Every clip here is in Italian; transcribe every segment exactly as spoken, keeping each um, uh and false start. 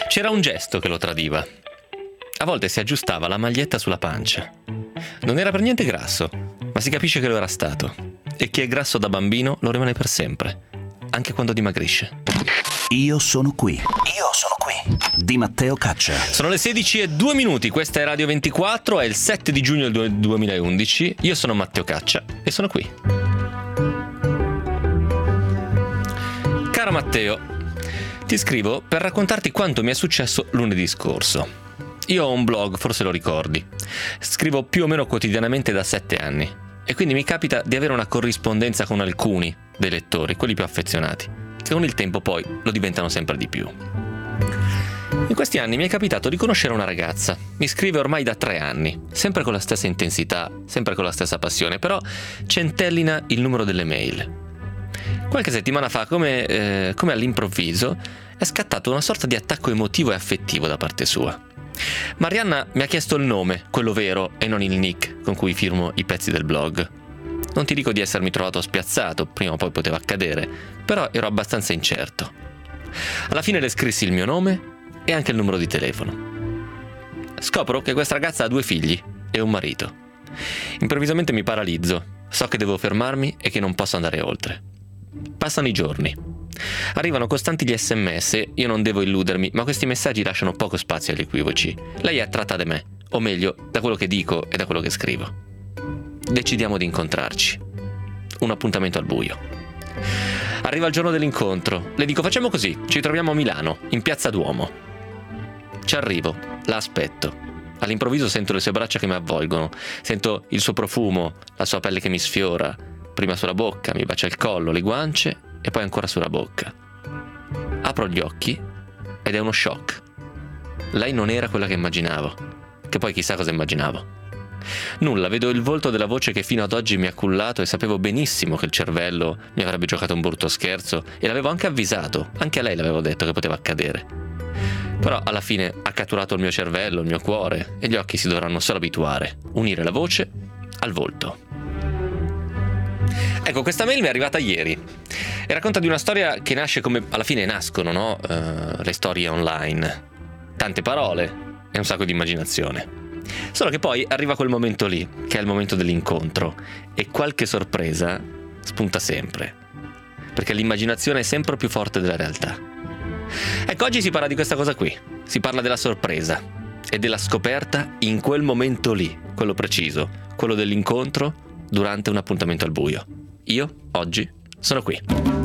C'era un gesto che lo tradiva. A volte si aggiustava la maglietta sulla pancia. Non era per niente grasso, ma si capisce che lo era stato. E chi è grasso da bambino lo rimane per sempre, anche quando dimagrisce. Io sono qui. Io sono qui. Di Matteo Caccia. Sono le sedici e due minuti, questa è Radio ventiquattro, è il sette di giugno del duemilaundici. Io sono Matteo Caccia e sono qui. Caro Matteo, ti scrivo per raccontarti quanto mi è successo lunedì scorso. Io ho un blog, forse lo ricordi. Scrivo più o meno quotidianamente da sette anni e quindi mi capita di avere una corrispondenza con alcuni dei lettori, quelli più affezionati, che con il tempo poi lo diventano sempre di più. In questi anni mi è capitato di conoscere una ragazza. Mi scrive ormai da tre anni, sempre con la stessa intensità, sempre con la stessa passione, però centellina il numero delle mail. Qualche settimana fa, come, eh, come all'improvviso, è scattato una sorta di attacco emotivo e affettivo da parte sua. Marianna mi ha chiesto il nome, quello vero, e non il nick con cui firmo i pezzi del blog. Non ti dico di essermi trovato spiazzato, prima o poi poteva accadere, però ero abbastanza incerto. Alla fine le scrissi il mio nome e anche il numero di telefono. Scopro che questa ragazza ha due figli e un marito. Improvvisamente mi paralizzo, so che devo fermarmi e che non posso andare oltre. Passano i giorni. Arrivano costanti gli sms, io non devo illudermi, ma questi messaggi lasciano poco spazio agli equivoci. Lei è attratta da me, o meglio, da quello che dico e da quello che scrivo. Decidiamo di incontrarci. Un appuntamento al buio. Arriva il giorno dell'incontro. Le dico: facciamo così, ci troviamo a Milano, in Piazza Duomo. Ci arrivo, la aspetto. All'improvviso sento le sue braccia che mi avvolgono, sento il suo profumo, la sua pelle che mi sfiora, prima sulla bocca, mi bacia il collo, le guance e poi ancora sulla bocca. Apro gli occhi ed è uno shock. Lei non era quella che immaginavo, che poi chissà cosa immaginavo. Nulla, vedo il volto della voce che fino ad oggi mi ha cullato e sapevo benissimo che il cervello mi avrebbe giocato un brutto scherzo e l'avevo anche avvisato, anche a lei l'avevo detto che poteva accadere. Però alla fine ha catturato il mio cervello, il mio cuore e gli occhi si dovranno solo abituare, unire la voce al volto. Ecco, questa mail mi è arrivata ieri e racconta di una storia che nasce come alla fine nascono, no? Uh, le storie online. Tante parole e un sacco di immaginazione. Solo che poi arriva quel momento lì, che è il momento dell'incontro, e qualche sorpresa spunta sempre, perché l'immaginazione è sempre più forte della realtà. Ecco, oggi si parla di questa cosa qui, si parla della sorpresa e della scoperta in quel momento lì, quello preciso, quello dell'incontro durante un appuntamento al buio. Io, oggi, sono qui.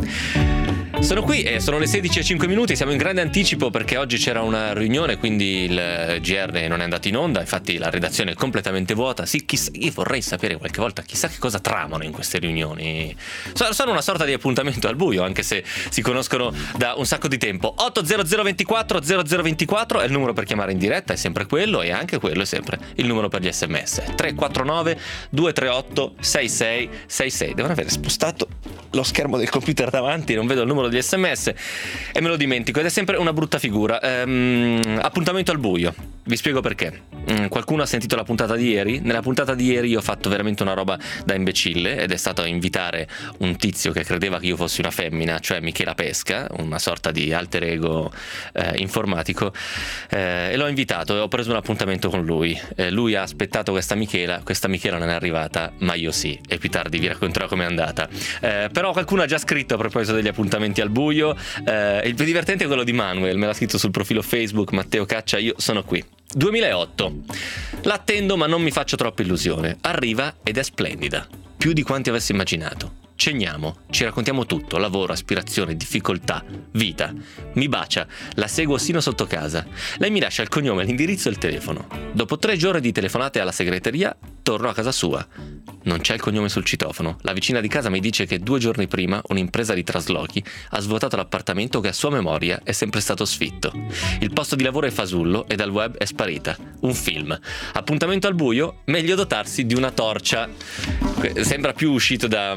Sono qui e sono le sedici e cinque minuti, siamo in grande anticipo perché oggi c'era una riunione, quindi il G R non è andato in onda, infatti la redazione è completamente vuota. Sì, chissà, io vorrei sapere qualche volta chissà che cosa tramano in queste riunioni. Sono una sorta di appuntamento al buio, anche se si conoscono da un sacco di tempo. otto zero zero ventiquattro zero zero ventiquattro è il numero per chiamare in diretta, è sempre quello, e anche quello è sempre il numero per gli sms. tre quattro nove due tre otto sei sei sei sei. Devono aver spostato lo schermo del computer davanti, non vedo il numero di sms e me lo dimentico ed è sempre una brutta figura. Ehm, appuntamento al buio, vi spiego perché. Mm, qualcuno ha sentito la puntata di ieri? Nella puntata di ieri io ho fatto veramente una roba da imbecille ed è stato a invitare un tizio che credeva che io fossi una femmina, cioè Michela Pesca, una sorta di alter ego eh, informatico, eh, e l'ho invitato e ho preso un appuntamento con lui. Eh, lui ha aspettato questa Michela, questa Michela non è arrivata, ma io sì, e più tardi vi racconterò com'è andata. Eh, però qualcuno ha già scritto a proposito degli appuntamenti al buio. Eh, il più divertente è quello di Manuel, me l'ha scritto sul profilo Facebook Matteo Caccia, io sono qui. duemilaotto. L'attendo ma non mi faccio troppa illusione. Arriva ed è splendida, più di quanti avessi immaginato. Ceniamo, ci raccontiamo tutto, lavoro, aspirazione, difficoltà, vita. Mi bacia, la seguo sino sotto casa. Lei mi lascia il cognome, l'indirizzo e il telefono. Dopo tre giorni di telefonate alla segreteria, torno a casa sua. Non c'è il cognome sul citofono. La vicina di casa mi dice che due giorni prima un'impresa di traslochi ha svuotato l'appartamento che a sua memoria è sempre stato sfitto. Il posto di lavoro è fasullo e dal web è sparita. Un film. Appuntamento al buio, meglio dotarsi di una torcia. Sembra più uscito da Mission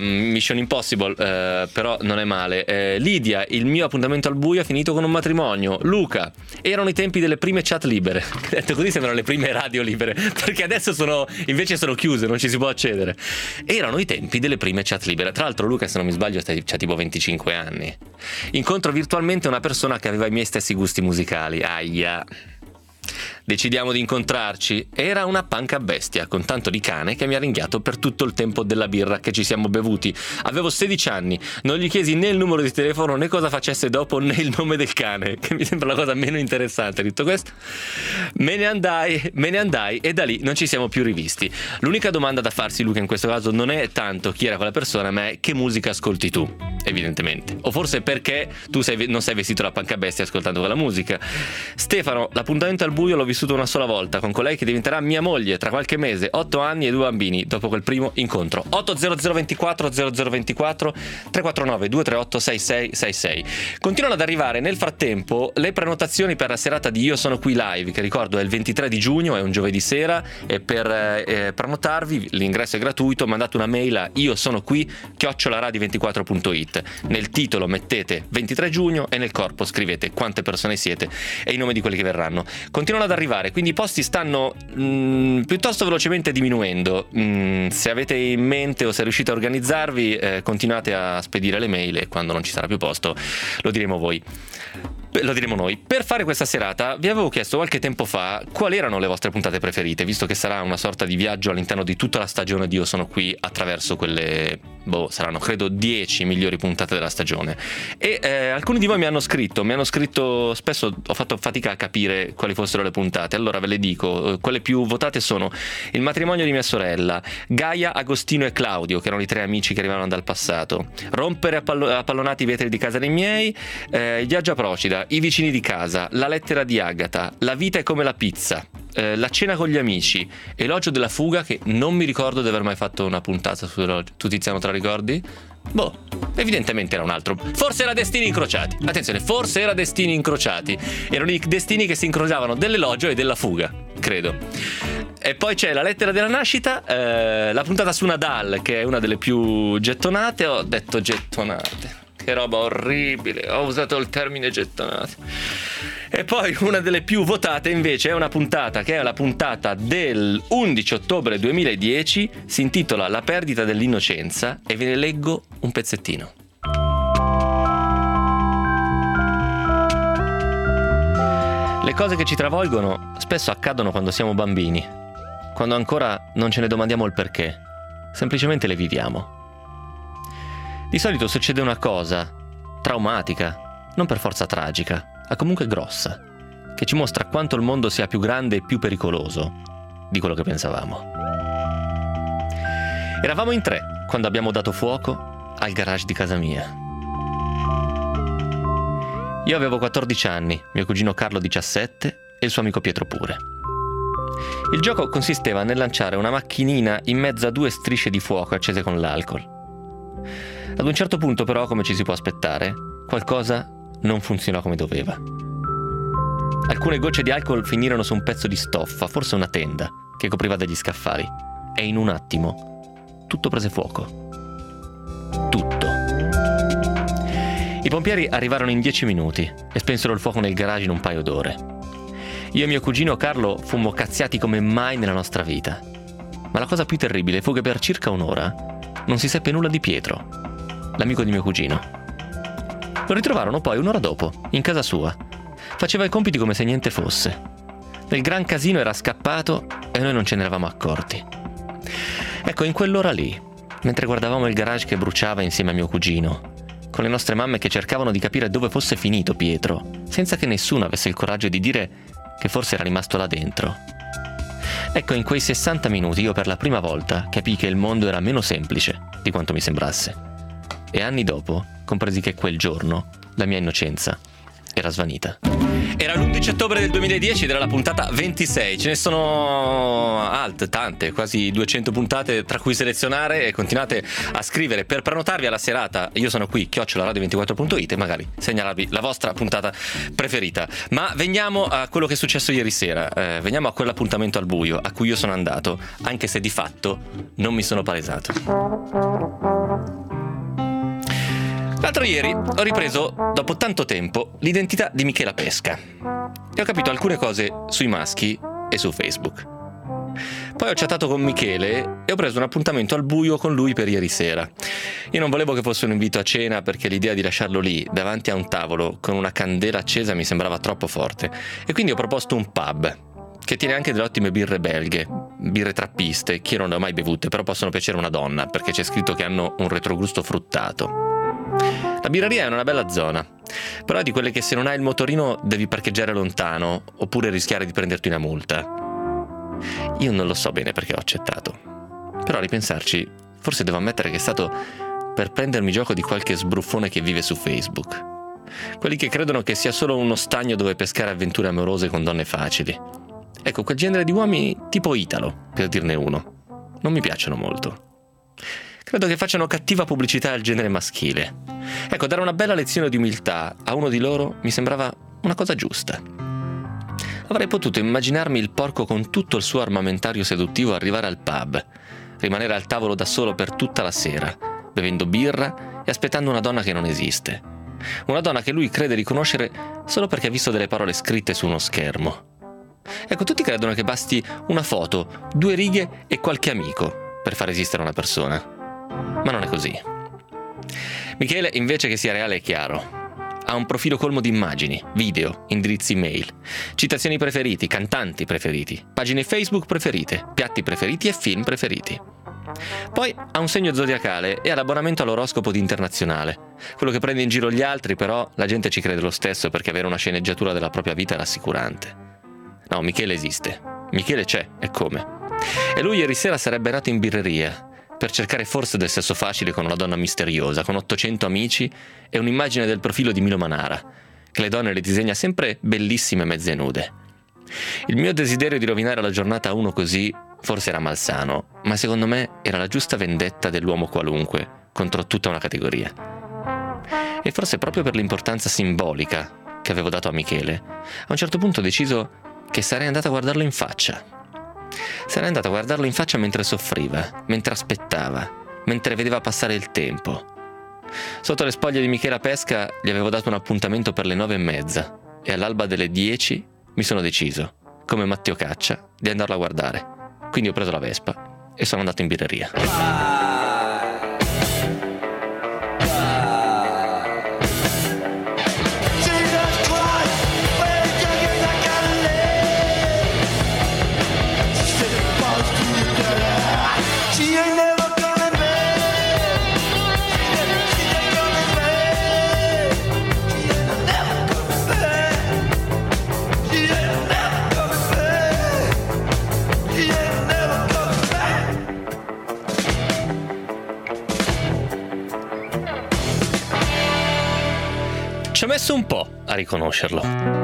Mission Impossible, eh, però non è male. eh, Lidia, il mio appuntamento al buio è finito con un matrimonio. Luca, erano i tempi delle prime chat libere. Detto così sembrano le prime radio libere, perché adesso sono invece sono chiuse, non ci si può accedere. Erano i tempi delle prime chat libere. Tra l'altro Luca, se non mi sbaglio, c'ha tipo venticinque anni. Incontro virtualmente una persona che aveva i miei stessi gusti musicali. Aia. Decidiamo di incontrarci. Era una panca bestia con tanto di cane che mi ha ringhiato per tutto il tempo della birra che ci siamo bevuti. Avevo sedici anni, non gli chiesi né il numero di telefono né cosa facesse dopo né il nome del cane, che mi sembra la cosa meno interessante di tutto questo. Me ne andai, me ne andai e da lì non ci siamo più rivisti. L'unica domanda da farsi, Luca, in questo caso non è tanto chi era quella persona, ma è che musica ascolti tu, evidentemente. O forse perché tu sei, non sei vestito da panca bestia ascoltando quella musica. Stefano, l'appuntamento al buio l'ho vissuto una sola volta con colei che diventerà mia moglie tra qualche mese, otto anni e due bambini dopo quel primo incontro. otto zero zero ventiquattro zero zero ventiquattro tre quattro nove due tre otto sei sei sei sei. Continuano ad arrivare nel frattempo le prenotazioni per la serata di Io Sono Qui Live, che ricordo è il ventitré di giugno, è un giovedì sera, e per eh, prenotarvi l'ingresso è gratuito. Mandate una mail a io sono qui chiocciola radio ventiquattro punto it. Nel titolo mettete ventitré giugno e nel corpo scrivete quante persone siete e i nomi di quelli che verranno. Continuano ad arrivare, quindi i posti stanno mh, piuttosto velocemente diminuendo. Mh, se avete in mente o se riuscite a organizzarvi, eh, continuate a spedire le mail e quando non ci sarà più posto lo diremo voi. Lo diremo noi. Per fare questa serata vi avevo chiesto qualche tempo fa quali erano le vostre puntate preferite, visto che sarà una sorta di viaggio all'interno di tutta la stagione di Io Sono Qui attraverso quelle, boh, saranno credo dieci migliori puntate della stagione. E eh, alcuni di voi mi hanno scritto, mi hanno scritto spesso, ho fatto fatica a capire quali fossero le puntate. Allora ve le dico, quelle più votate sono Il matrimonio di mia sorella, Gaia, Agostino e Claudio, che erano i tre amici che arrivavano dal passato, Rompere a, pallo- a pallonati i vetri di casa dei miei, eh, Il viaggio a Procida, I vicini di casa, La lettera di Agata, La vita è come la pizza, eh, La cena con gli amici, Elogio della fuga, che non mi ricordo di aver mai fatto una puntata su Elogio. Tu, Tiziano, te la ricordi? Boh, evidentemente era un altro. Forse era Destini incrociati. Attenzione, forse era Destini incrociati. Erano i destini che si incrociavano dell'elogio e della fuga, credo. E poi c'è La lettera della nascita, eh, la puntata su Nadal, che è una delle più gettonate. Ho detto gettonate, che roba orribile, ho usato il termine gettonate. E poi una delle più votate invece è una puntata che è la puntata del undici ottobre duemiladieci, si intitola La perdita dell'innocenza, e ve ne leggo un pezzettino. Le cose che ci travolgono spesso accadono quando siamo bambini, quando ancora non ce ne domandiamo il perché, semplicemente le viviamo. Di solito succede una cosa traumatica, non per forza tragica, ma comunque grossa, che ci mostra quanto il mondo sia più grande e più pericoloso di quello che pensavamo. Eravamo in tre quando abbiamo dato fuoco al garage di casa mia. Io avevo quattordici anni, mio cugino Carlo diciassette e il suo amico Pietro pure. Il gioco consisteva nel lanciare una macchinina in mezzo a due strisce di fuoco accese con l'alcol. Ad un certo punto però, come ci si può aspettare, qualcosa non funzionò come doveva. Alcune gocce di alcol finirono su un pezzo di stoffa, forse una tenda, che copriva degli scaffali. E in un attimo tutto prese fuoco. Tutto. I pompieri arrivarono in dieci minuti e spensero il fuoco nel garage in un paio d'ore. Io e mio cugino Carlo fummo cazziati come mai nella nostra vita. Ma la cosa più terribile fu che per circa un'ora non si seppe nulla di Pietro, l'amico di mio cugino. Lo ritrovarono poi un'ora dopo, in casa sua. Faceva i compiti come se niente fosse. Nel gran casino era scappato e noi non ce ne eravamo accorti. Ecco, in quell'ora lì, mentre guardavamo il garage che bruciava insieme a mio cugino, con le nostre mamme che cercavano di capire dove fosse finito Pietro, senza che nessuno avesse il coraggio di dire che forse era rimasto là dentro. Ecco, in quei sessanta minuti io per la prima volta capii che il mondo era meno semplice di quanto mi sembrasse. E anni dopo compresi che quel giorno la mia innocenza era svanita. Era l'undici ottobre del duemiladieci ed era la puntata ventisei. Ce ne sono alte, tante, quasi duecento puntate tra cui selezionare, e continuate a scrivere per prenotarvi alla serata. Io sono qui, chiocciola radio ventiquattro punto it, e magari segnalarvi la vostra puntata preferita. Ma veniamo a quello che è successo ieri sera. Eh, veniamo a quell'appuntamento al buio a cui io sono andato, anche se di fatto non mi sono palesato. L'altro ieri ho ripreso, dopo tanto tempo, l'identità di Michela Pesca e ho capito alcune cose sui maschi e su Facebook. Poi ho chattato con Michele e ho preso un appuntamento al buio con lui per ieri sera. Io non volevo che fosse un invito a cena perché l'idea di lasciarlo lì, davanti a un tavolo, con una candela accesa mi sembrava troppo forte e quindi ho proposto un pub che tiene anche delle ottime birre belghe, birre trappiste, che io non le ho mai bevute, però possono piacere a una donna perché c'è scritto che hanno un retrogusto fruttato. La birreria è in una bella zona, però è di quelle che se non hai il motorino devi parcheggiare lontano oppure rischiare di prenderti una multa. Io non lo so bene perché ho accettato, però a ripensarci forse devo ammettere che è stato per prendermi gioco di qualche sbruffone che vive su Facebook, quelli che credono che sia solo uno stagno dove pescare avventure amorose con donne facili. Ecco, quel genere di uomini tipo Italo, per dirne uno, non mi piacciono molto. Credo che facciano cattiva pubblicità al genere maschile. Ecco, dare una bella lezione di umiltà a uno di loro mi sembrava una cosa giusta. Avrei potuto immaginarmi il porco con tutto il suo armamentario seduttivo arrivare al pub, rimanere al tavolo da solo per tutta la sera, bevendo birra e aspettando una donna che non esiste. Una donna che lui crede riconoscere solo perché ha visto delle parole scritte su uno schermo. Ecco, tutti credono che basti una foto, due righe e qualche amico per far esistere una persona. Ma non è così. Michele, invece che sia reale e chiaro, ha un profilo colmo di immagini, video, indirizzi email, citazioni preferiti, cantanti preferiti, pagine Facebook preferite, piatti preferiti e film preferiti. Poi ha un segno zodiacale e ha l'abbonamento all'oroscopo di Internazionale. Quello che prende in giro gli altri, però la gente ci crede lo stesso perché avere una sceneggiatura della propria vita è rassicurante. No, Michele esiste. Michele c'è, e come. E lui ieri sera sarebbe nato in birreria per cercare forse del sesso facile con una donna misteriosa, con ottocento amici e un'immagine del profilo di Milo Manara, che le donne le disegna sempre bellissime mezze nude. Il mio desiderio di rovinare la giornata a uno così forse era malsano, ma secondo me era la giusta vendetta dell'uomo qualunque contro tutta una categoria. E forse proprio per l'importanza simbolica che avevo dato a Michele, a un certo punto ho deciso che sarei andato a guardarlo in faccia. Sarei andato a guardarlo in faccia mentre soffriva, mentre aspettava, mentre vedeva passare il tempo. Sotto le spoglie di Michela Pesca gli avevo dato un appuntamento per le nove e mezza e all'alba delle dieci mi sono deciso, come Matteo Caccia, di andarlo a guardare. Quindi ho preso la Vespa e sono andato in birreria. Ci ho messo un po' a riconoscerlo.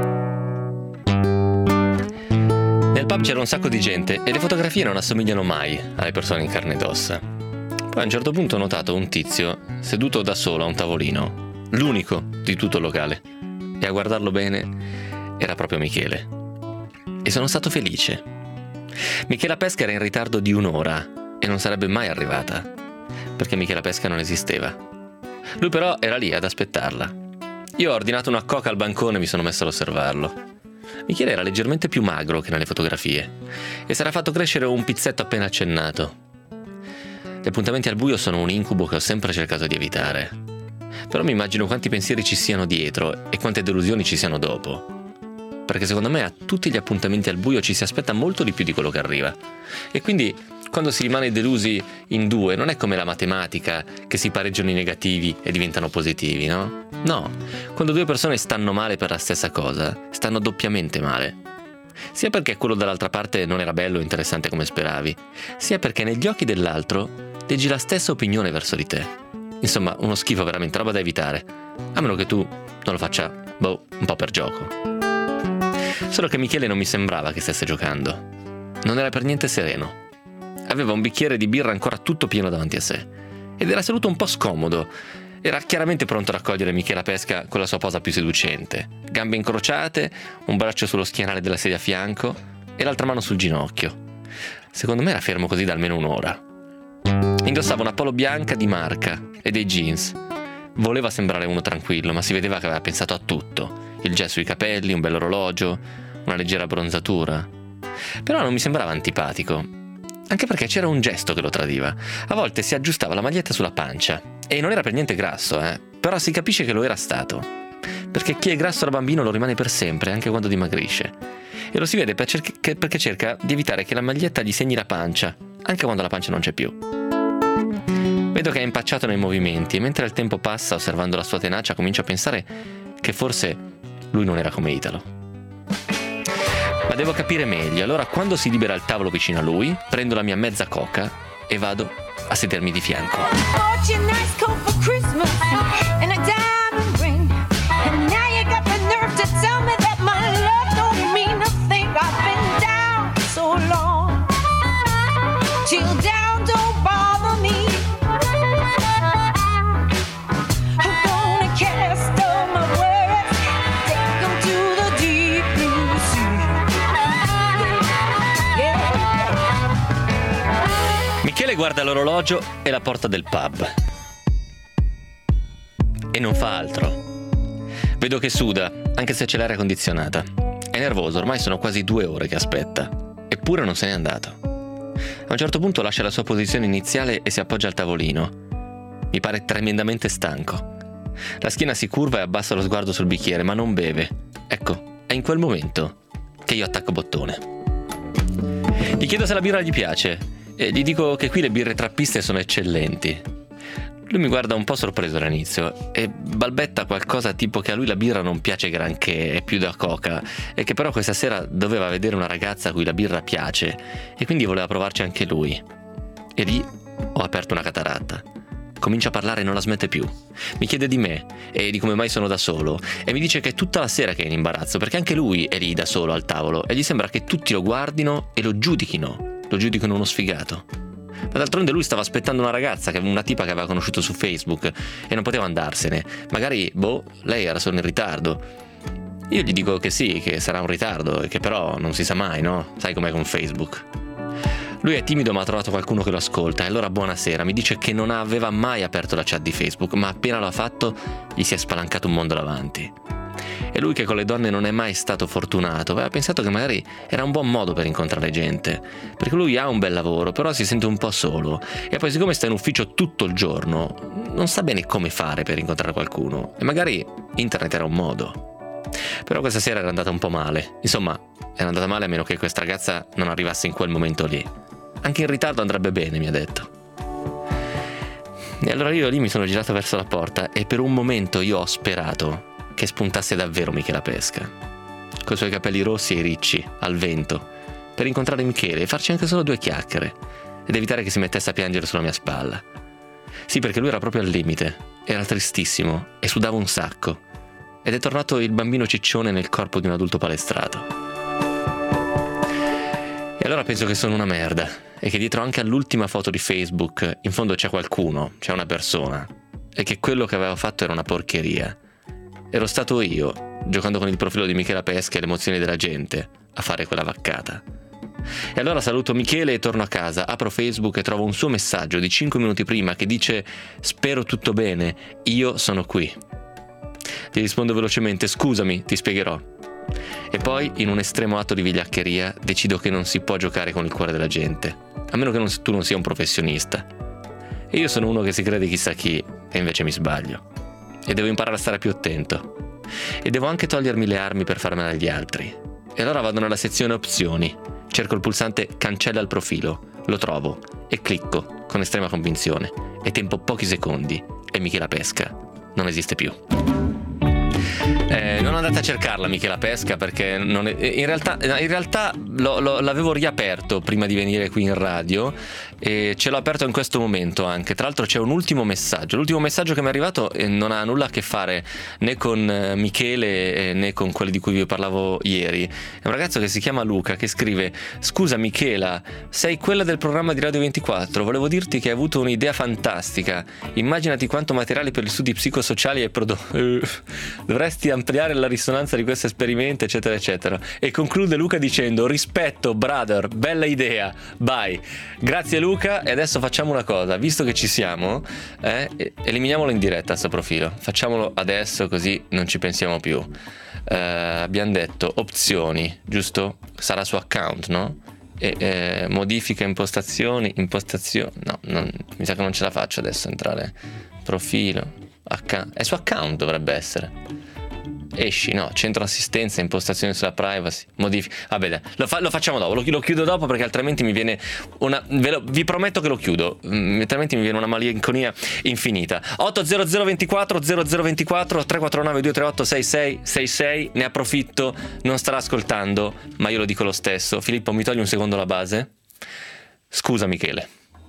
Nel pub c'era un sacco di gente e le fotografie non assomigliano mai alle persone in carne ed ossa. Poi a un certo punto ho notato un tizio seduto da solo a un tavolino, l'unico di tutto il locale, e a guardarlo bene era proprio Michele. E sono stato felice. Michela Pesca era in ritardo di un'ora e non sarebbe mai arrivata, perché Michela Pesca non esisteva. Lui però era lì ad aspettarla. Io ho ordinato una coca al bancone e mi sono messo ad osservarlo. Michele era leggermente più magro che nelle fotografie e si era fatto crescere un pizzetto appena accennato. Gli appuntamenti al buio sono un incubo che ho sempre cercato di evitare. Però mi immagino quanti pensieri ci siano dietro e quante delusioni ci siano dopo. Perché secondo me a tutti gli appuntamenti al buio ci si aspetta molto di più di quello che arriva. E quindi quando si rimane delusi in due non è come la matematica che si pareggiano i negativi e diventano positivi, no? No, quando due persone stanno male per la stessa cosa, stanno doppiamente male. Sia perché quello dall'altra parte non era bello o interessante come speravi, sia perché negli occhi dell'altro leggi la stessa opinione verso di te. Insomma, uno schifo veramente, roba da evitare. A meno che tu non lo faccia, boh, un po' per gioco. Solo che Michele non mi sembrava che stesse giocando. Non era per niente sereno. Aveva un bicchiere di birra ancora tutto pieno davanti a sé ed era seduto un po' scomodo. Era chiaramente pronto ad accogliere Michela Pesca con la sua posa più seducente, gambe incrociate, un braccio sullo schienale della sedia a fianco e l'altra mano sul ginocchio. Secondo me era fermo così da almeno un'ora. Indossava una polo bianca di marca e dei jeans, Voleva sembrare uno tranquillo, ma si vedeva che aveva pensato a tutto. Il gel sui capelli, un bel orologio, una leggera bronzatura. Però non mi sembrava antipatico, anche perché c'era un gesto che lo tradiva. A volte si aggiustava la maglietta sulla pancia, e non era per niente grasso, eh? Però si capisce che lo era stato, perché chi è grasso da bambino lo rimane per sempre, anche quando dimagrisce. E lo si vede per cerca, perché cerca di evitare che la maglietta gli segni la pancia, anche quando la pancia non c'è più. Vedo che è impacciato nei movimenti, e mentre il tempo passa, osservando la sua tenacia, comincio a pensare che forse lui non era come Italo. Ma devo capire meglio, allora quando si libera il tavolo vicino a lui, prendo la mia mezza coca e vado a sedermi di fianco. Michele guarda l'orologio e la porta del pub e non fa altro. Vedo che suda, anche se c'è l'aria condizionata. È nervoso, ormai sono quasi due ore che aspetta, eppure non se n'è andato. A un certo punto lascia la sua posizione iniziale e si appoggia al tavolino. Mi pare tremendamente stanco. La schiena si curva e abbassa lo sguardo sul bicchiere, ma non beve. Ecco, è in quel momento che io attacco bottone. Gli chiedo se la birra gli piace e gli dico che qui le birre trappiste sono eccellenti. Lui mi guarda un po' sorpreso all'inizio e balbetta qualcosa tipo che a lui la birra non piace granché, è più da coca, e che però questa sera doveva vedere una ragazza a cui la birra piace e quindi voleva provarci anche lui. E lì ho aperto una cataratta. Comincia a parlare e non la smette più. Mi chiede di me e di come mai sono da solo e mi dice che è tutta la sera che è in imbarazzo perché anche lui è lì da solo al tavolo e gli sembra che tutti lo guardino e lo giudichino. Lo giudicano uno sfigato. Ma d'altronde lui stava aspettando una ragazza, che una tipa che aveva conosciuto su Facebook, e non poteva andarsene. Magari, boh, lei era solo in ritardo. Io gli dico che sì, che sarà un ritardo, e che però non si sa mai, no? Sai com'è con Facebook. Lui è timido ma ha trovato qualcuno che lo ascolta, e allora buonasera, mi dice che non aveva mai aperto la chat di Facebook, ma appena lo ha fatto gli si è spalancato un mondo davanti. E lui che con le donne non è mai stato fortunato, aveva pensato che magari era un buon modo per incontrare gente, perché lui ha un bel lavoro, però si sente un po' solo, e poi siccome sta in ufficio tutto il giorno, non sa bene come fare per incontrare qualcuno, e magari internet era un modo. Però questa sera era andata un po' male, insomma, era andata male a meno che questa ragazza non arrivasse in quel momento lì. Anche in ritardo andrebbe bene, mi ha detto. E allora io lì mi sono girato verso la porta, e per un momento io ho sperato che spuntasse davvero Michela Pesca, coi suoi capelli rossi e ricci, al vento, per incontrare Michele e farci anche solo due chiacchiere, ed evitare che si mettesse a piangere sulla mia spalla. Sì, perché lui era proprio al limite, era tristissimo e sudava un sacco, ed è tornato il bambino ciccione nel corpo di un adulto palestrato. E allora penso che sono una merda, e che dietro anche all'ultima foto di Facebook, in fondo c'è qualcuno, c'è una persona, e che quello che avevo fatto era una porcheria. Ero stato io, giocando con il profilo di Michela Pesca e le emozioni della gente, a fare quella vaccata. E allora saluto Michele e torno a casa, apro Facebook e trovo un suo messaggio di cinque minuti prima che dice «Spero tutto bene, io sono qui». Gli rispondo velocemente «Scusami, ti spiegherò». E poi, in un estremo atto di vigliaccheria, decido che non si può giocare con il cuore della gente, a meno che non, tu non sia un professionista. E io sono uno che si crede chissà chi, e invece mi sbaglio. E devo imparare a stare più attento. E devo anche togliermi le armi per farmela agli altri. E allora vado nella sezione opzioni, cerco il pulsante cancella il profilo, lo trovo e clicco con estrema convinzione. E tempo pochi secondi e Michela Pesca non esiste più. Eh, non andate a cercarla Michela Pesca perché non è, in realtà, in realtà lo, lo, l'avevo riaperto prima di venire qui in radio e ce l'ho aperto in questo momento anche. Tra l'altro c'è un ultimo messaggio. L'ultimo messaggio che mi è arrivato non ha nulla a che fare né con Michele né con quelli di cui vi parlavo ieri. È un ragazzo che si chiama Luca che scrive: scusa Michela, sei quella del programma di Radio ventiquattro, volevo dirti che hai avuto un'idea fantastica. Immaginati quanto materiale per gli studi psicosociali hai prodotto. Dovresti ampliare affidare la risonanza di questo esperimento, eccetera eccetera. E conclude Luca dicendo: rispetto brother, bella idea, bye. Grazie Luca. E adesso facciamo una cosa, visto che ci siamo, eh, eliminiamolo in diretta sto profilo, facciamolo adesso così non ci pensiamo più. eh, abbiamo detto opzioni, giusto? Sarà su account, no? E, eh, modifica impostazioni, impostazioni, no, non, mi sa che non ce la faccio adesso entrare. Profilo, account, è su account dovrebbe essere. Esci, no, centro assistenza, impostazioni sulla privacy, modifica. Vabbè, dai, lo, fa, lo facciamo dopo, lo, lo chiudo dopo perché altrimenti mi viene una. Ve lo, vi prometto che lo chiudo, mm, altrimenti mi viene una malinconia infinita. otto zero zero ventiquattro zero zero ventiquattro tre quattro nove due tre otto sei sei sei sei. Ne approfitto, non starà ascoltando, ma io lo dico lo stesso. Filippo, mi togli un secondo la base? Scusa, Michele.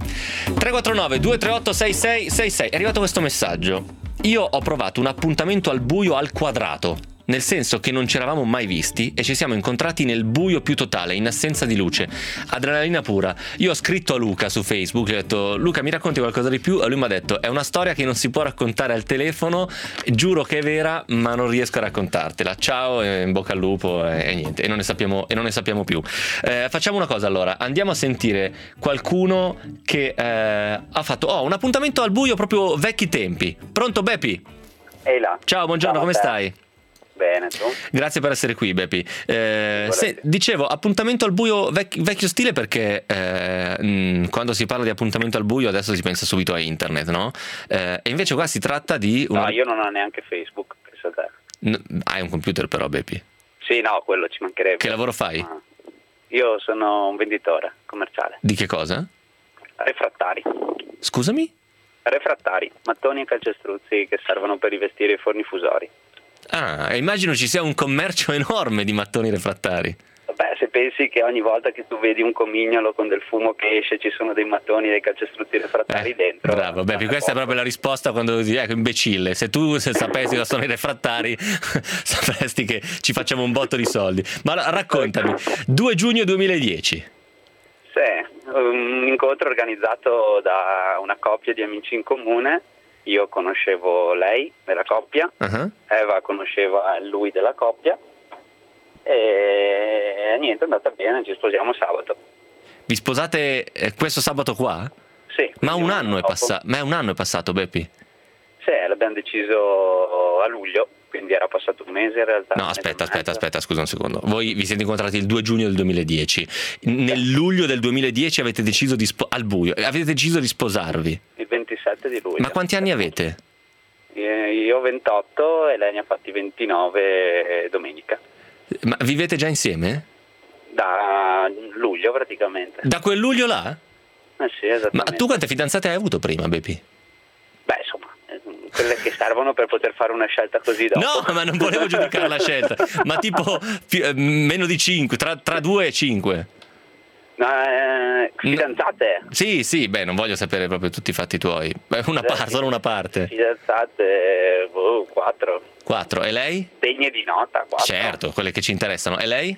tre quattro nove due tre otto sei sei sei sei. È arrivato questo messaggio. Io ho provato un appuntamento al buio al quadrato, nel senso che non ci eravamo mai visti e ci siamo incontrati nel buio più totale, in assenza di luce. Adrenalina pura. Io ho scritto a Luca su Facebook, gli ho detto: Luca, mi racconti qualcosa di più? E lui mi ha detto: è una storia che non si può raccontare al telefono, giuro che è vera, ma non riesco a raccontartela. Ciao, e in bocca al lupo, e, e niente, e non ne sappiamo, e non ne sappiamo più. Eh, facciamo una cosa allora, andiamo a sentire qualcuno che eh, ha fatto oh, un appuntamento al buio proprio vecchi tempi. Pronto Beppi? Ehi là. Ciao, buongiorno, Ciao, come te. stai? Bene, tu? Grazie per essere qui, Beppi. Eh, se, dicevo, appuntamento al buio vec- vecchio stile perché eh, mh, quando si parla di appuntamento al buio adesso si pensa subito a internet, no? Eh, e invece qua si tratta di... Una... No, io non ho neanche Facebook, penso a te. No, hai un computer però, Beppi. Sì, no, quello ci mancherebbe. Che lavoro fai? Ah. Io sono un venditore commerciale. Di che cosa? Refrattari. Scusami? Refrattari, mattoni e calcestruzzi che servono per rivestire i forni fusori. Ah, e immagino ci sia un commercio enorme di mattoni refrattari. Beh, se pensi che ogni volta che tu vedi un comignolo con del fumo che esce ci sono dei mattoni e dei calcestruzzi refrattari eh, dentro. Bravo, Beppi, questa è proprio la risposta quando dici, ecco, imbecille, se tu se sapessi cosa sono i refrattari sapresti che ci facciamo un botto di soldi. Ma raccontami, due giugno duemiladieci. Sì, un incontro organizzato da una coppia di amici in comune. Io conoscevo lei della coppia, uh-huh. Eva conosceva lui della coppia e niente, è andata bene, ci sposiamo sabato. Vi sposate eh, questo sabato qua? Sì. Ma un anno è passato, ma è un anno è passato, Beppi? Sì, l'abbiamo deciso a luglio, quindi era passato un mese in realtà. No, aspetta, aspetta, aspetta, scusa un secondo. Voi vi siete incontrati il due giugno del duemiladieci. Nel luglio del duemiladieci avete deciso di spo- al buio, avete deciso di sposarvi. Il ventisette di luglio. Ma quanti anni avete? Io ventotto e lei ne ha fatti ventinove domenica. Ma vivete già insieme? Da luglio praticamente. Da quel luglio là? Eh sì, esattamente. Ma tu quante fidanzate hai avuto prima, Beppi? Beh, insomma, quelle che servono per poter fare una scelta così dopo. No, ma non volevo giudicare la scelta. Ma tipo più, eh, meno di cinque, tra, tra due e cinque. No, eh, fidanzate? No. Sì, sì, beh, non voglio sapere proprio tutti i fatti tuoi. Beh, una Sì, parte, solo una parte. Fidanzate, boh, quattro. Quattro. E lei? Degne di nota, quattro. Certo, quelle che ci interessano. E lei?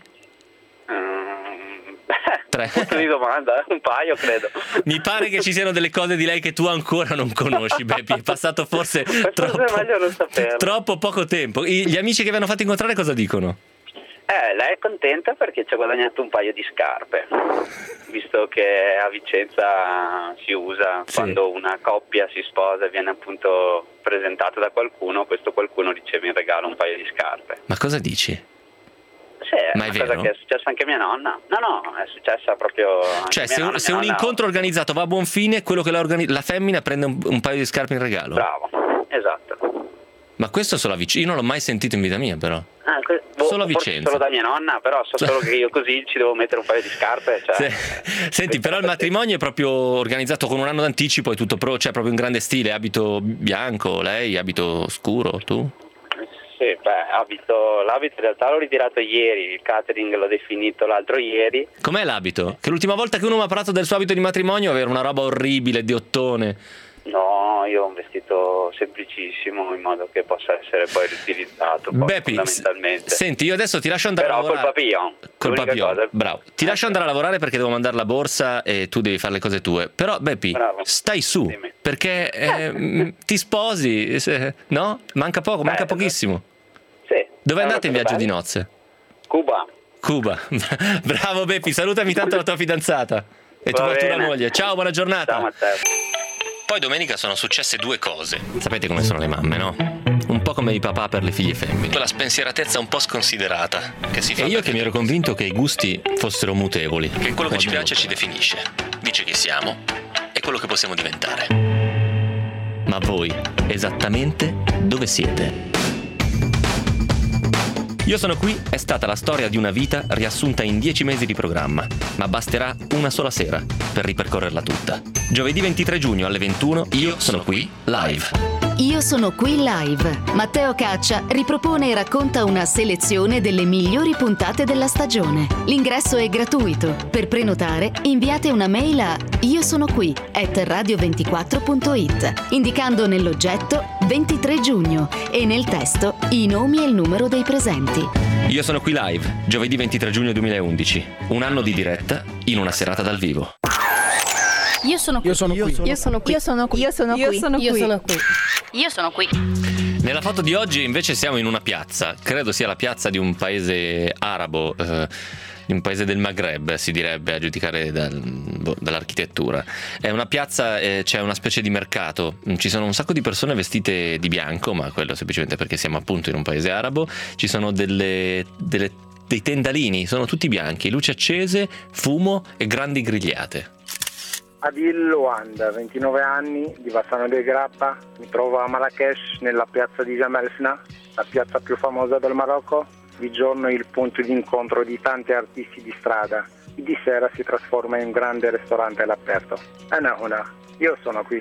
Mm, Tre. Punto di domanda, un paio credo. Mi pare che ci siano delle cose di lei che tu ancora non conosci, Beppi. È passato forse, forse troppo, è meglio non saperlo. troppo poco tempo. I, gli amici che vi hanno fatto incontrare cosa dicono? Eh, lei è contenta perché ci ha guadagnato un paio di scarpe, visto che a Vicenza si usa, sì, quando una coppia si sposa e viene appunto presentata da qualcuno, questo qualcuno riceve in regalo un paio di scarpe. Ma cosa dici? Sì, è Ma è una cosa vero? che è successa anche a mia nonna. No, no, è successa proprio anche Cioè, a mia se, nonna. un, se Mia un nonna... incontro organizzato va a buon fine, quello che la, organi- la femmina prende un, un paio di scarpe in regalo? Bravo, esatto. Ma questo solo a Vicenza? Io non l'ho mai sentito in vita mia, però. Ah, que- boh, solo a forse Vicenza. Solo da mia nonna, però so solo che io così ci devo mettere un paio di scarpe. Cioè, Se, senti, però il matrimonio è proprio organizzato con un anno d'anticipo, è tutto pro, cioè proprio in grande stile, abito bianco, lei, abito scuro, tu? Sì, beh, abito, l'abito in realtà l'ho ritirato ieri, il catering l'ho definito l'altro ieri. Com'è l'abito? Che l'ultima volta che uno mi ha parlato del suo abito di matrimonio aveva una roba orribile, di ottone. No, io ho un vestito semplicissimo in modo che possa essere poi riutilizzato poi, Beppi, fondamentalmente. Senti, io adesso ti lascio andare però a lavorare. Però col papillon. Col papillon, cosa... bravo. Ti lascio andare a lavorare perché devo mandare la borsa e tu devi fare le cose tue. Però Beppi, bravo, stai su, dimmi. Perché eh, ti sposi, se, no? Manca poco, manca Beh, pochissimo. Sì, Dove andate in viaggio di nozze? Cuba. Cuba. Bravo Beppi, salutami tanto la tua fidanzata e tua tua moglie. Ciao, buona giornata. Ciao Matteo. Poi domenica sono successe due cose. Sapete come sono le mamme, no? Un po' come i papà per le figlie femmine. Quella spensieratezza un po' sconsiderata che si fa. E io che mi ero convinto che i gusti fossero mutevoli. Che quello che ci piace ci definisce, dice chi siamo e quello che possiamo diventare. Ma voi, esattamente dove siete? Io sono qui è stata la storia di una vita riassunta in dieci mesi di programma, ma basterà una sola sera per ripercorrerla tutta. Giovedì ventitré giugno alle ventuno, Io sono qui live. Io sono qui live. Matteo Caccia ripropone e racconta una selezione delle migliori puntate della stagione. L'ingresso è gratuito. Per prenotare, inviate una mail a io sono qui at radio ventiquattro punto it, indicando nell'oggetto ventitré giugno e nel testo i nomi e il numero dei presenti. Io sono qui live, giovedì ventitré giugno duemilaundici. Un anno di diretta in una serata dal vivo. Io sono qui. Io sono qui. Io sono qui. Io sono qui. Io sono qui. Io sono Io qui. sono qui. Io sono qui. Nella foto di oggi invece siamo in una piazza, credo sia la piazza di un paese arabo, eh, di un paese del Maghreb, si direbbe, a giudicare dal, boh, dall'architettura. È una piazza, eh, c'è una specie di mercato, ci sono un sacco di persone vestite di bianco, ma quello semplicemente perché siamo appunto in un paese arabo. Ci sono delle, delle, dei tendalini, sono tutti bianchi, luci accese, fumo e grandi grigliate. Adil Luanda, ventinove anni, di Bassano del Grappa, mi trovo a Marrakech nella piazza di Jamelsna, la piazza più famosa del Marocco. Di giorno è il punto di incontro di tanti artisti di strada, e di sera si trasforma in un grande ristorante all'aperto. Ana una, io sono qui.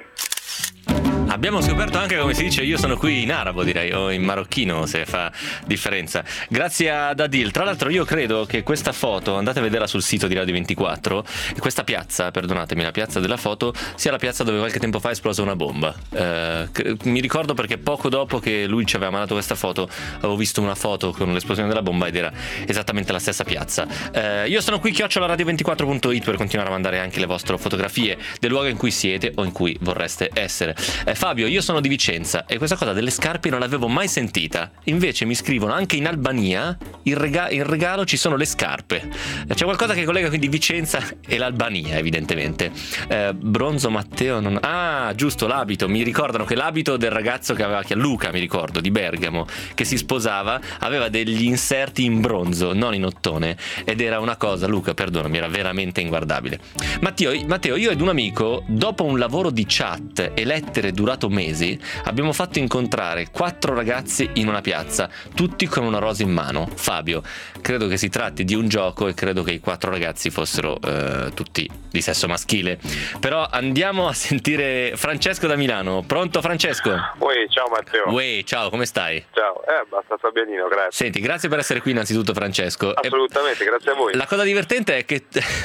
Abbiamo scoperto anche come si dice io sono qui in arabo, direi, o in marocchino, se fa differenza. Grazie ad Adil. Tra l'altro io credo che questa foto, andate a vederla sul sito di Radio ventiquattro, questa piazza, perdonatemi, la piazza della foto, sia la piazza dove qualche tempo fa è esplosa una bomba. Eh, mi ricordo perché poco dopo che lui ci aveva mandato questa foto avevo visto una foto con l'esplosione della bomba ed era esattamente la stessa piazza. Eh, io sono qui, chiocciola radio ventiquattro punto it, per continuare a mandare anche le vostre fotografie del luogo in cui siete o in cui vorreste essere. Eh, Fabio, io sono di Vicenza e questa cosa delle scarpe non l'avevo mai sentita. Invece mi scrivono anche in Albania in, rega- in regalo ci sono le scarpe. C'è qualcosa che collega quindi Vicenza e l'Albania, evidentemente. Eh, Bronzo Matteo non... Ah, giusto, l'abito. Mi ricordano che l'abito del ragazzo che aveva, che Luca, mi ricordo, di Bergamo, che si sposava, aveva degli inserti in bronzo, non in ottone, ed era una cosa, Luca, perdonami, era veramente inguardabile. Matteo, Matteo, io ed un amico, dopo un lavoro di chat e lettere durato mesi, abbiamo fatto incontrare quattro ragazzi in una piazza, tutti con una rosa in mano. Fabio, credo che si tratti di un gioco e credo che i quattro ragazzi fossero eh, tutti di sesso maschile. Però andiamo a sentire Francesco da Milano. Pronto Francesco? Uè, ciao Matteo. Uè, ciao, come stai? Ciao, eh, abbastanza benino, grazie. Senti, grazie per essere qui innanzitutto Francesco. Assolutamente, e grazie a voi. La cosa divertente è che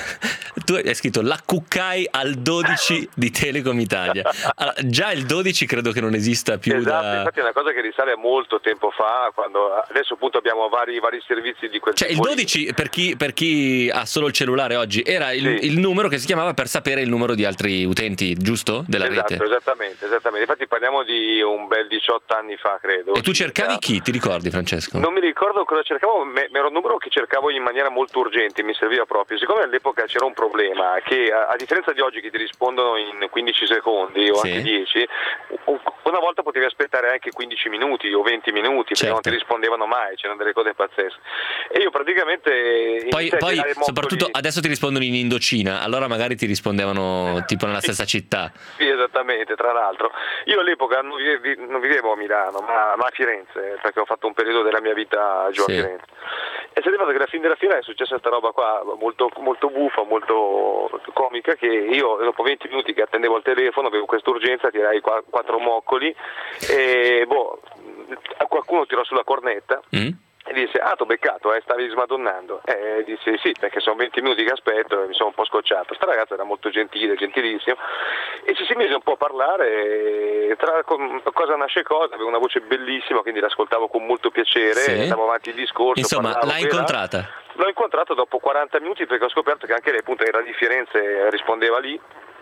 tu hai scritto la cuccai al dodici di Telecom Italia. Allora, già il dodici credo che non esista più. Esatto, da... infatti è una cosa che risale a molto tempo fa, quando adesso appunto abbiamo vari, vari servizi di quel cioè tipo. Il dodici, per chi, per chi ha solo il cellulare oggi, era il, sì. il numero che si chiamava per sapere il numero di altri utenti, giusto? Della esatto, rete. Esattamente, esattamente. Infatti parliamo di un bel diciotto anni fa, credo. E tu cercavi chi? Ti ricordi, Francesco? Non mi ricordo cosa cercavo, ma era un numero che cercavo in maniera molto urgente, mi serviva proprio. Siccome all'epoca c'era un problema, che a, a differenza di oggi che ti rispondono in quindici secondi o sì. anche dieci, una volta potevi aspettare anche quindici minuti o venti minuti, perché certo. non ti rispondevano mai, c'erano delle cose pazzesche. E io praticamente... Poi, poi soprattutto adesso ti rispondono in Indocina, allora magari ti rispondevano tipo nella stessa città. Sì, esattamente, tra l'altro. Io all'epoca non vivevo, non vivevo a Milano, ma, ma a Firenze, perché ho fatto un periodo della mia vita giù sì. a Firenze. E si è fatto che alla fine della fiera è successa questa roba qua, molto, molto buffa, molto comica, che io dopo venti minuti che attendevo il telefono, avevo questa urgenza, tirai qua, quattro moccoli e boh, qualcuno tirò sulla cornetta. Mm. E disse, ah, t'ho beccato, eh, stavi smadonnando. E disse, sì, perché sono venti minuti che aspetto e mi sono un po' scocciato. Sta ragazza era molto gentile, gentilissimo, e ci si mise un po' a parlare, e tra cosa nasce cosa, aveva una voce bellissima, quindi l'ascoltavo con molto piacere, sì. andavo avanti il discorso. Insomma, l'hai incontrata? L'ho incontrato dopo quaranta minuti, perché ho scoperto che anche lei appunto era di Firenze, rispondeva lì.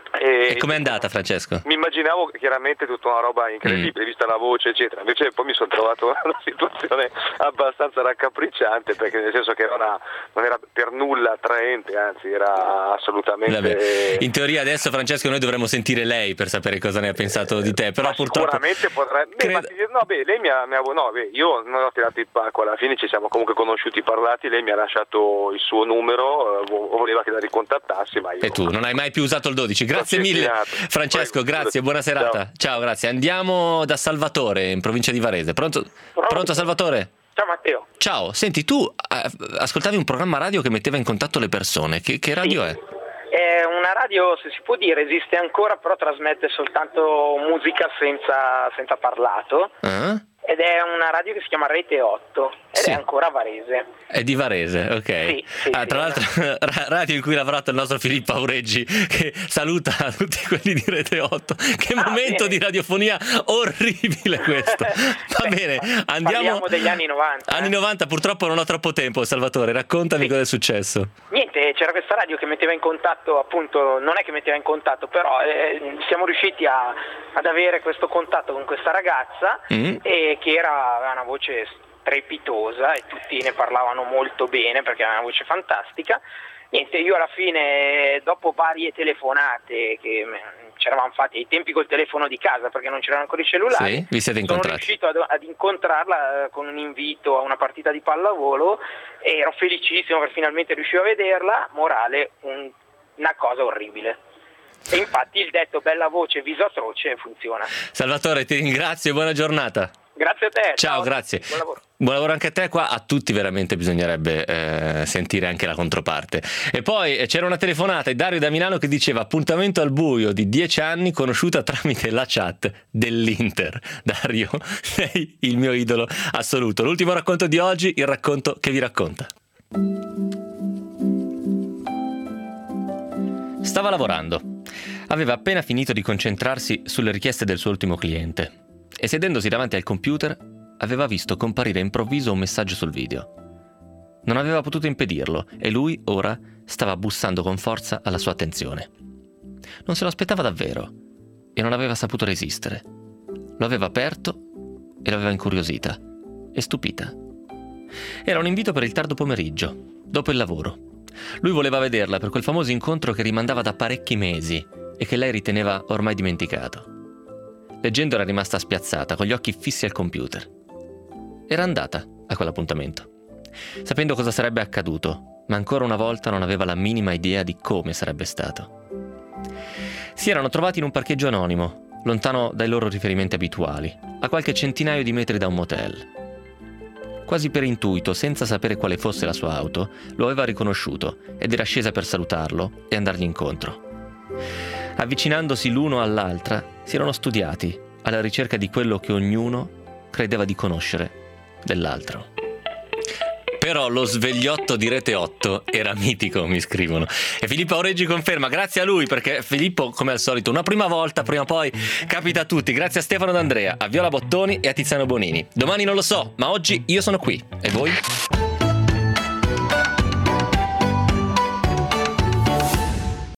E, e com'è andata, Francesco? Mi immaginavo chiaramente tutta una roba incredibile, mm. vista la voce eccetera, invece poi mi sono trovato in una situazione abbastanza raccapricciante, perché nel senso che era una, non era per nulla attraente, anzi era assolutamente... Vabbè. In teoria adesso, Francesco, noi dovremmo sentire lei per sapere cosa ne ha pensato di te, però ma purtroppo... Sicuramente potrebbe... Beh, Credo... ma, no, beh, lei mi ha... Mi ha no, beh, io non ho tirato il pacco, alla fine ci siamo comunque conosciuti, parlati, lei mi ha lasciato il suo numero, voleva che la ricontattassi, ma io... E tu non hai mai più usato il dodici, grazie mille Francesco, grazie, buona serata. Ciao. Ciao, grazie. Andiamo da Salvatore in provincia di Varese. Pronto? Pronto, Pronto Salvatore? Ciao Matteo. Ciao, senti, tu ascoltavi un programma radio che metteva in contatto le persone. Che, che radio sì. è? È una radio, se si può dire, esiste ancora, però trasmette soltanto musica senza, senza parlato. Uh-huh. Ed è una radio che si chiama Rete otto ed sì. è ancora Varese. È di Varese, ok. Sì, sì, ah, tra sì, l'altro, radio in cui ha lavorato il nostro Filippo Aureggi, che saluta tutti quelli di Rete otto. Che ah, momento bene. di radiofonia orribile questo. Va Beh, bene, andiamo. Parliamo degli anni novanta. Anni eh? novanta, purtroppo non ho troppo tempo, Salvatore. Raccontami sì. cosa è successo. Niente, c'era questa radio che metteva in contatto, appunto, non è che metteva in contatto, però eh, siamo riusciti a, ad avere questo contatto con questa ragazza mm. e che era aveva una voce strepitosa e tutti ne parlavano molto bene perché aveva una voce fantastica. Niente, io alla fine, dopo varie telefonate che ci eravamo fatti ai tempi col telefono di casa perché non c'erano ancora i cellulari, sì, vi siete sono riuscito ad, ad incontrarla con un invito a una partita di pallavolo e ero felicissimo perché finalmente riuscivo a vederla. Morale, un, una cosa orribile. E infatti il detto bella voce, viso atroce funziona. Salvatore, ti ringrazio e buona giornata. Grazie a te. Ciao, ciao, grazie. Buon lavoro. Buon lavoro anche a te. Qua a tutti veramente bisognerebbe eh, sentire anche la controparte. E poi eh, c'era una telefonata di Dario da Milano che diceva: appuntamento al buio di dieci anni conosciuta tramite la chat dell'Inter. Dario, sei il mio idolo assoluto. L'ultimo racconto di oggi, il racconto che vi racconta. Stava lavorando. Aveva appena finito di concentrarsi sulle richieste del suo ultimo cliente e sedendosi davanti al computer aveva visto comparire improvviso un messaggio sul video. Non aveva potuto impedirlo e lui ora stava bussando con forza alla sua attenzione. Non se lo aspettava davvero e non aveva saputo resistere. Lo aveva aperto e l'aveva incuriosita e stupita. Era un invito per il tardo pomeriggio, dopo il lavoro. Lui voleva vederla per quel famoso incontro che rimandava da parecchi mesi e che lei riteneva ormai dimenticato. Leggendo era rimasta spiazzata, con gli occhi fissi al computer. Era andata a quell'appuntamento, sapendo cosa sarebbe accaduto, ma ancora una volta non aveva la minima idea di come sarebbe stato. Si erano trovati in un parcheggio anonimo, lontano dai loro riferimenti abituali, a qualche centinaio di metri da un motel. Quasi per intuito, senza sapere quale fosse la sua auto, lo aveva riconosciuto ed era scesa per salutarlo e andargli incontro. Avvicinandosi l'uno all'altra, si erano studiati alla ricerca di quello che ognuno credeva di conoscere dell'altro. Però lo svegliotto di Rete otto era mitico, mi scrivono. E Filippo Aureggi conferma, grazie a lui, perché Filippo, come al solito, una prima volta, prima o poi, capita a tutti. Grazie a Stefano D'Andrea, a Viola Bottoni e a Tiziano Bonini. Domani non lo so, ma oggi io sono qui. E voi?